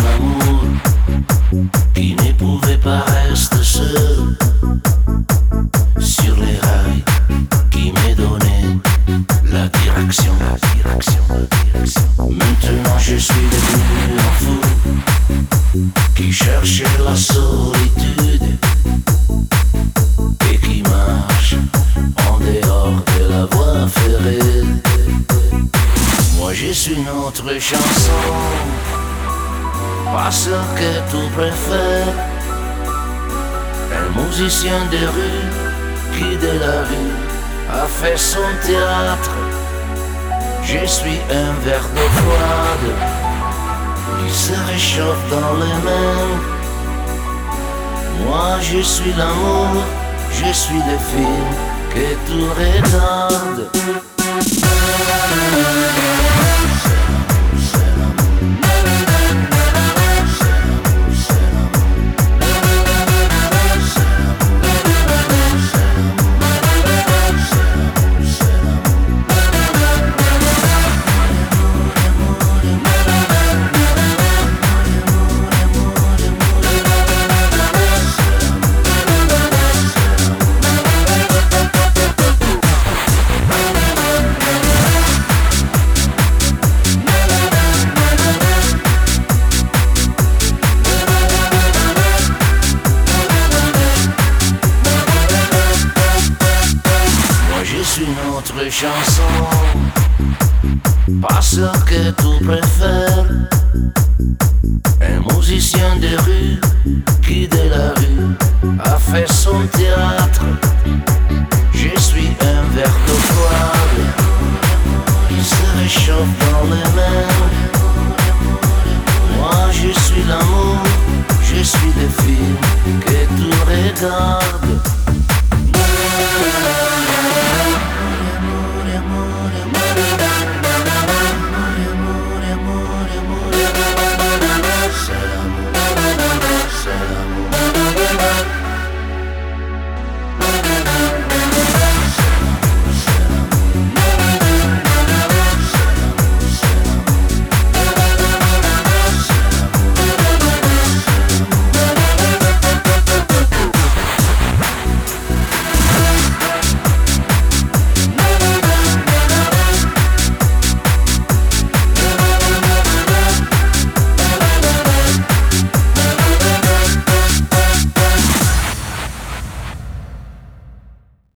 amour qui ne pouvait pas rester seul sur les rails qui me donnaient la direction. Maintenant je suis devenu un fou qui cherchait la solitude et qui marche en dehors de la voie ferrée. Moi je suis notre chanson, pas ce que tu préfères. Un musicien de rue qui de la rue a fait son théâtre. Je suis un verre d'eau froide qui se réchauffe dans les mains. Moi je suis l'amour, je suis le film que tu regardes. Notre chanson, pas ce que tu préfères. Un musicien de rue qui de la rue a fait son théâtre. Je suis un verre d'eau froide qui se réchauffe dans les mains. Moi je suis l'amour, je suis le film que tu regardes.